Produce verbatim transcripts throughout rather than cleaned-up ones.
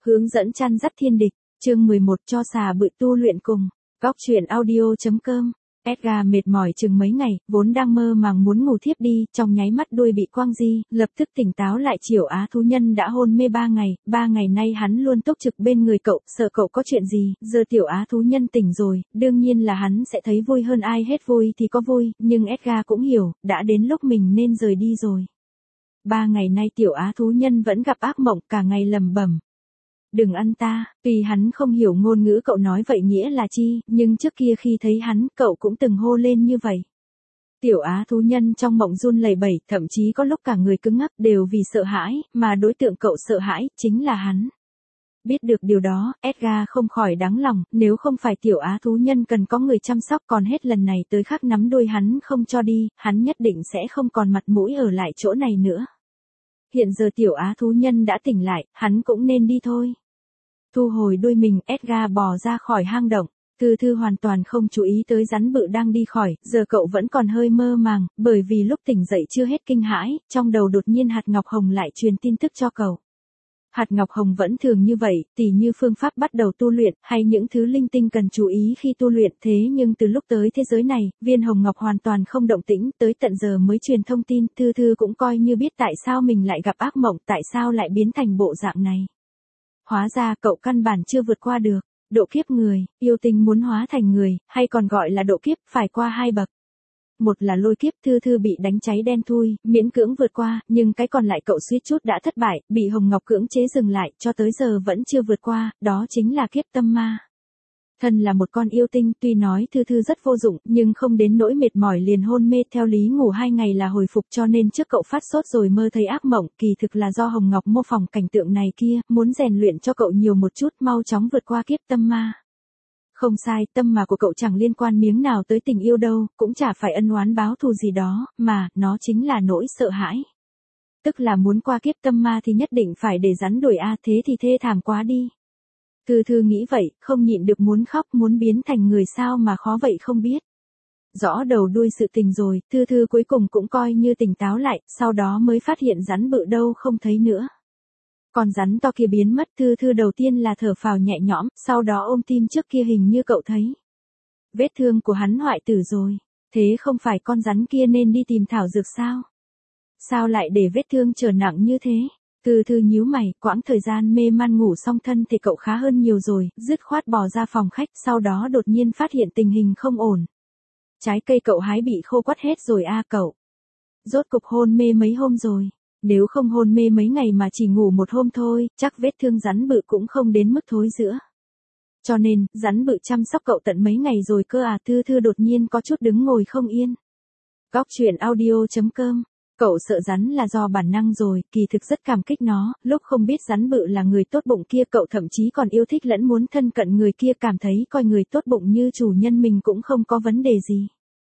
Hướng dẫn chăn dắt thiên địch, chương mười một cho xà bự tu luyện cùng. Góc truyện audio.com. Edgar mệt mỏi chừng mấy ngày, vốn đang mơ màng muốn ngủ thiếp đi, trong nháy mắt đuôi bị quăng di, lập tức tỉnh táo lại. Triểu Á thú nhân đã hôn mê ba ngày, ba ngày nay hắn luôn túc trực bên người cậu, sợ cậu có chuyện gì. Giờ Tiểu Á thú nhân tỉnh rồi, đương nhiên là hắn sẽ thấy vui hơn ai hết. Vui thì có vui, nhưng Edgar cũng hiểu, đã đến lúc mình nên rời đi rồi. Ba ngày nay Tiểu Á thú nhân vẫn gặp ác mộng, cả ngày lẩm bẩm. Đừng ăn ta, tuy hắn không hiểu ngôn ngữ cậu nói vậy nghĩa là chi, nhưng trước kia khi thấy hắn, cậu cũng từng hô lên như vậy. Tiểu Á thú nhân trong mộng run lẩy bẩy, thậm chí có lúc cả người cứng ngắc đều vì sợ hãi, mà đối tượng cậu sợ hãi, chính là hắn. Biết được điều đó, Edgar không khỏi đáng lòng, nếu không phải Tiểu Á thú nhân cần có người chăm sóc còn hết lần này tới khác nắm đuôi hắn không cho đi, hắn nhất định sẽ không còn mặt mũi ở lại chỗ này nữa. Hiện giờ Tiểu Á thú nhân đã tỉnh lại, hắn cũng nên đi thôi. Thu hồi đuôi mình, Edgar bò ra khỏi hang động. Thư Thư hoàn toàn không chú ý tới rắn bự đang đi khỏi, giờ cậu vẫn còn hơi mơ màng, bởi vì lúc tỉnh dậy chưa hết kinh hãi, trong đầu đột nhiên hạt ngọc hồng lại truyền tin tức cho cậu. Hạt ngọc hồng vẫn thường như vậy, tỉ như phương pháp bắt đầu tu luyện, hay những thứ linh tinh cần chú ý khi tu luyện. Thế nhưng từ lúc tới thế giới này, viên hồng ngọc hoàn toàn không động tĩnh, tới tận giờ mới truyền thông tin. Thư Thư cũng coi như biết tại sao mình lại gặp ác mộng, tại sao lại biến thành bộ dạng này. Hóa ra cậu căn bản chưa vượt qua được độ kiếp người, yêu tinh muốn hóa thành người, hay còn gọi là độ kiếp, phải qua hai bậc. Một là lôi kiếp, Thư Thư bị đánh cháy đen thui, miễn cưỡng vượt qua, nhưng cái còn lại cậu suýt chút đã thất bại, bị Hồng Ngọc cưỡng chế dừng lại, cho tới giờ vẫn chưa vượt qua, đó chính là kiếp tâm ma. Thân là một con yêu tinh, tuy nói Thư Thư rất vô dụng, nhưng không đến nỗi mệt mỏi liền hôn mê. Theo lý ngủ hai ngày là hồi phục, cho nên trước cậu phát sốt rồi mơ thấy ác mộng, kỳ thực là do Hồng Ngọc mô phỏng cảnh tượng này kia, muốn rèn luyện cho cậu nhiều một chút, mau chóng vượt qua kiếp tâm ma. Không sai, tâm ma của cậu chẳng liên quan miếng nào tới tình yêu đâu, cũng chả phải ân oán báo thù gì đó, mà, nó chính là nỗi sợ hãi. Tức là muốn qua kiếp tâm ma thì nhất định phải để rắn đuổi a, thế thì thê thảm quá đi. Thư Thư nghĩ vậy, không nhịn được muốn khóc, muốn biến thành người sao mà khó vậy không biết. Rõ đầu đuôi sự tình rồi, Thư Thư cuối cùng cũng coi như tỉnh táo lại, sau đó mới phát hiện rắn bự đâu không thấy nữa. Còn rắn to kia biến mất, Thư Thư đầu tiên là thở phào nhẹ nhõm, sau đó ôm tim trước kia hình như cậu thấy. Vết thương của hắn hoại tử rồi, thế không phải con rắn kia nên đi tìm thảo dược sao? Sao lại để vết thương trở nặng như thế? Thư Thư nhíu mày, quãng thời gian mê man ngủ xong thân thì cậu khá hơn nhiều rồi, dứt khoát bò ra phòng khách, sau đó đột nhiên phát hiện tình hình không ổn. Trái cây cậu hái bị khô quắt hết rồi a à cậu. Rốt cục hôn mê mấy hôm rồi, nếu không hôn mê mấy ngày mà chỉ ngủ một hôm thôi, chắc vết thương rắn bự cũng không đến mức thối rữa. Cho nên, rắn bự chăm sóc cậu tận mấy ngày rồi cơ à. Thư Thư đột nhiên có chút đứng ngồi không yên. Góc truyện audio.com. Cậu sợ rắn là do bản năng rồi, kỳ thực rất cảm kích nó, lúc không biết rắn bự là người tốt bụng kia cậu thậm chí còn yêu thích lẫn muốn thân cận người kia, cảm thấy coi người tốt bụng như chủ nhân mình cũng không có vấn đề gì.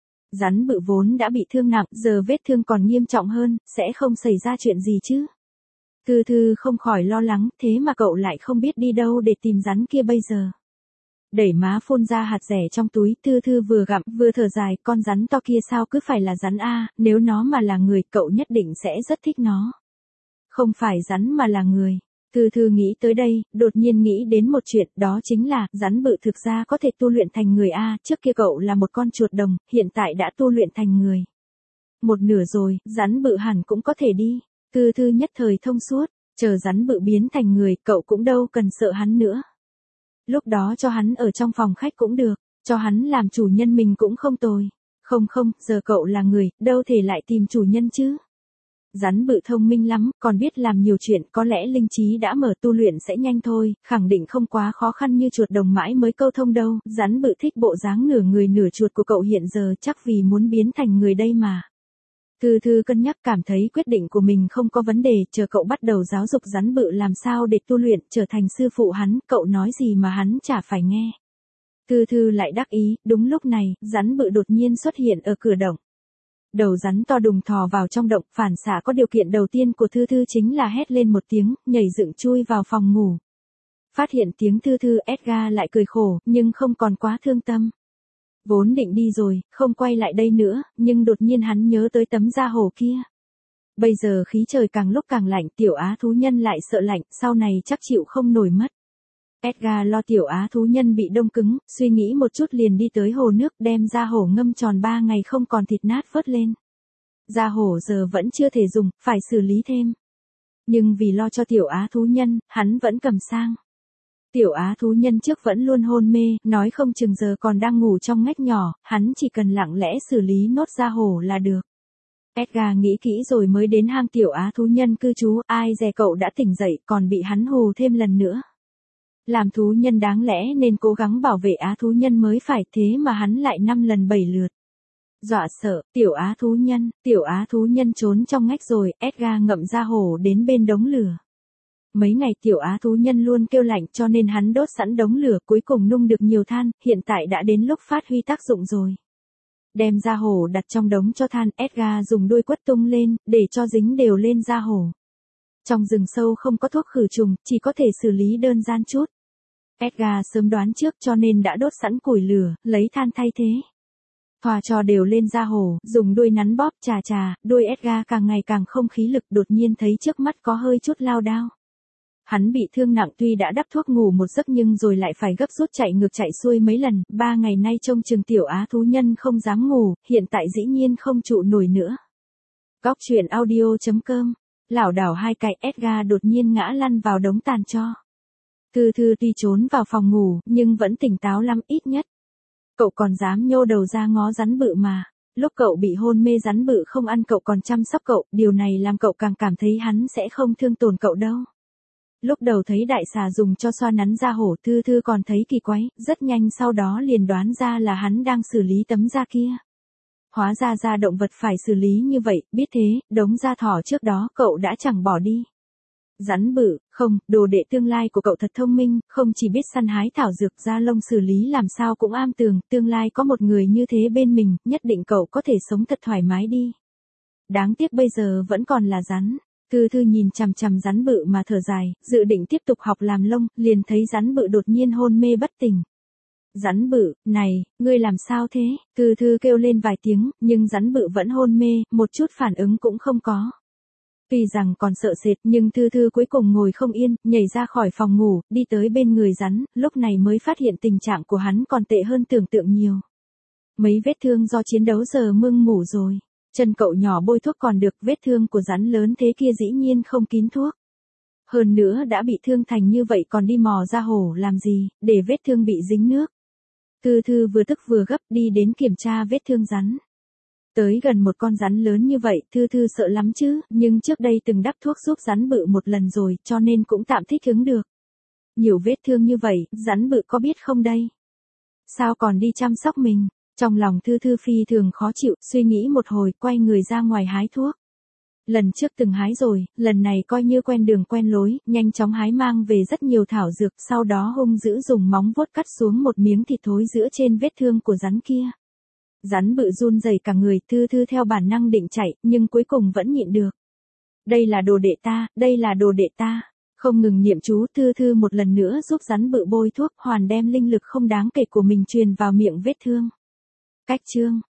Rắn bự vốn đã bị thương nặng, giờ vết thương còn nghiêm trọng hơn, sẽ không xảy ra chuyện gì chứ. Thư Thư không khỏi lo lắng, thế mà cậu lại không biết đi đâu để tìm rắn kia bây giờ. Đẩy má phun ra hạt rẻ trong túi, Thư Thư vừa gặm, vừa thở dài, con rắn to kia sao cứ phải là rắn a, nếu nó mà là người, cậu nhất định sẽ rất thích nó. Không phải rắn mà là người. Thư Thư nghĩ tới đây, đột nhiên nghĩ đến một chuyện, đó chính là, rắn bự thực ra có thể tu luyện thành người a, trước kia cậu là một con chuột đồng, hiện tại đã tu luyện thành người. Một nửa rồi, rắn bự hẳn cũng có thể đi. Thư Thư nhất thời thông suốt, chờ rắn bự biến thành người, cậu cũng đâu cần sợ hắn nữa. Lúc đó cho hắn ở trong phòng khách cũng được, cho hắn làm chủ nhân mình cũng không tồi. Không không, giờ cậu là người, đâu thể lại tìm chủ nhân chứ. Rắn bự thông minh lắm, còn biết làm nhiều chuyện, có lẽ linh trí đã mở, tu luyện sẽ nhanh thôi, khẳng định không quá khó khăn như chuột đồng mãi mới câu thông đâu. Rắn bự thích bộ dáng nửa người nửa chuột của cậu hiện giờ, chắc vì muốn biến thành người đây mà. Thư Thư cân nhắc cảm thấy quyết định của mình không có vấn đề, chờ cậu bắt đầu giáo dục rắn bự làm sao để tu luyện, trở thành sư phụ hắn, cậu nói gì mà hắn chả phải nghe. Thư Thư lại đắc ý, đúng lúc này, rắn bự đột nhiên xuất hiện ở cửa động. Đầu rắn to đùng thò vào trong động, phản xạ có điều kiện đầu tiên của Thư Thư chính là hét lên một tiếng, nhảy dựng chui vào phòng ngủ. Phát hiện tiếng Thư Thư, Edgar lại cười khổ, nhưng không còn quá thương tâm. Vốn định đi rồi, không quay lại đây nữa, nhưng đột nhiên hắn nhớ tới tấm da hổ kia. Bây giờ khí trời càng lúc càng lạnh, tiểu á thú nhân lại sợ lạnh, sau này chắc chịu không nổi mất. Edgar lo tiểu á thú nhân bị đông cứng, suy nghĩ một chút liền đi tới hồ nước đem da hổ ngâm tròn ba ngày không còn thịt nát vớt lên. Da hổ giờ vẫn chưa thể dùng, phải xử lý thêm. Nhưng vì lo cho tiểu á thú nhân, hắn vẫn cầm sang. Tiểu á thú nhân trước vẫn luôn hôn mê, nói không chừng giờ còn đang ngủ trong ngách nhỏ, hắn chỉ cần lặng lẽ xử lý nốt da hổ là được. Edgar nghĩ kỹ rồi mới đến hang tiểu á thú nhân cư trú, ai dè cậu đã tỉnh dậy còn bị hắn hù thêm lần nữa. Làm thú nhân đáng lẽ nên cố gắng bảo vệ á thú nhân mới phải, thế mà hắn lại năm lần bảy lượt. Dọa sợ, tiểu á thú nhân, tiểu á thú nhân trốn trong ngách rồi, Edgar ngậm da hổ đến bên đống lửa. Mấy ngày tiểu á thú nhân luôn kêu lạnh cho nên hắn đốt sẵn đống lửa cuối cùng nung được nhiều than, hiện tại đã đến lúc phát huy tác dụng rồi. Đem da hổ đặt trong đống cho than, Edgar dùng đuôi quất tung lên, để cho dính đều lên da hổ. Trong rừng sâu không có thuốc khử trùng, chỉ có thể xử lý đơn giản chút. Edgar sớm đoán trước cho nên đã đốt sẵn củi lửa, lấy than thay thế. Thoa cho đều lên da hổ, dùng đuôi nắn bóp chà chà, đuôi Edgar càng ngày càng không khí lực, đột nhiên thấy trước mắt có hơi chút lao đao. Hắn bị thương nặng tuy đã đắp thuốc ngủ một giấc nhưng rồi lại phải gấp rút chạy ngược chạy xuôi mấy lần, ba ngày nay trông chừng tiểu á thú nhân không dám ngủ, hiện tại dĩ nhiên không trụ nổi nữa. Góc truyện audio chấm com, lảo đảo hai cái, Edgar đột nhiên ngã lăn vào đống tàn tro. Thư Thư tuy trốn vào phòng ngủ, nhưng vẫn tỉnh táo lắm, ít nhất. Cậu còn dám nhô đầu ra ngó rắn bự mà. Lúc cậu bị hôn mê rắn bự không ăn cậu còn chăm sóc cậu, điều này làm cậu càng cảm thấy hắn sẽ không thương tổn cậu đâu. Lúc đầu thấy đại xà dùng cho xoa nắn da hổ, Thư Thư còn thấy kỳ quái, rất nhanh sau đó liền đoán ra là hắn đang xử lý tấm da kia. Hóa ra da động vật phải xử lý như vậy, biết thế, đống da thỏ trước đó cậu đã chẳng bỏ đi. Rắn bự, không, đồ đệ tương lai của cậu thật thông minh, không chỉ biết săn hái thảo dược, da lông xử lý làm sao cũng am tường, tương lai có một người như thế bên mình, nhất định cậu có thể sống thật thoải mái đi. Đáng tiếc bây giờ vẫn còn là rắn. Thư Thư nhìn chằm chằm rắn bự mà thở dài, dự định tiếp tục học làm lông, liền thấy rắn bự đột nhiên hôn mê bất tỉnh. Rắn bự, này, ngươi làm sao thế? Thư Thư kêu lên vài tiếng, nhưng rắn bự vẫn hôn mê, một chút phản ứng cũng không có. Tuy rằng còn sợ sệt nhưng Thư Thư cuối cùng ngồi không yên, nhảy ra khỏi phòng ngủ, đi tới bên người rắn, lúc này mới phát hiện tình trạng của hắn còn tệ hơn tưởng tượng nhiều. Mấy vết thương do chiến đấu giờ mưng mủ rồi. Chân cậu nhỏ bôi thuốc còn được, vết thương của rắn lớn thế kia dĩ nhiên không kín thuốc. Hơn nữa đã bị thương thành như vậy còn đi mò da hổ làm gì, để vết thương bị dính nước. Thư Thư vừa tức vừa gấp đi đến kiểm tra vết thương rắn. Tới gần một con rắn lớn như vậy, Thư Thư sợ lắm chứ, nhưng trước đây từng đắp thuốc giúp rắn bự một lần rồi, cho nên cũng tạm thích ứng được. Nhiều vết thương như vậy, rắn bự có biết không đây? Sao còn đi chăm sóc mình? Trong lòng Thư Thư phi thường khó chịu, suy nghĩ một hồi, quay người ra ngoài hái thuốc. Lần trước từng hái rồi, lần này coi như quen đường quen lối, nhanh chóng hái mang về rất nhiều thảo dược, sau đó hung dữ dùng móng vuốt cắt xuống một miếng thịt thối giữa trên vết thương của rắn kia. Rắn bự run rẩy cả người, Thư Thư theo bản năng định chạy, nhưng cuối cùng vẫn nhịn được. Đây là đồ đệ ta, đây là đồ đệ ta. Không ngừng niệm chú, Thư Thư một lần nữa giúp rắn bự bôi thuốc, hoàn đem linh lực không đáng kể của mình truyền vào miệng vết thương. Cách chương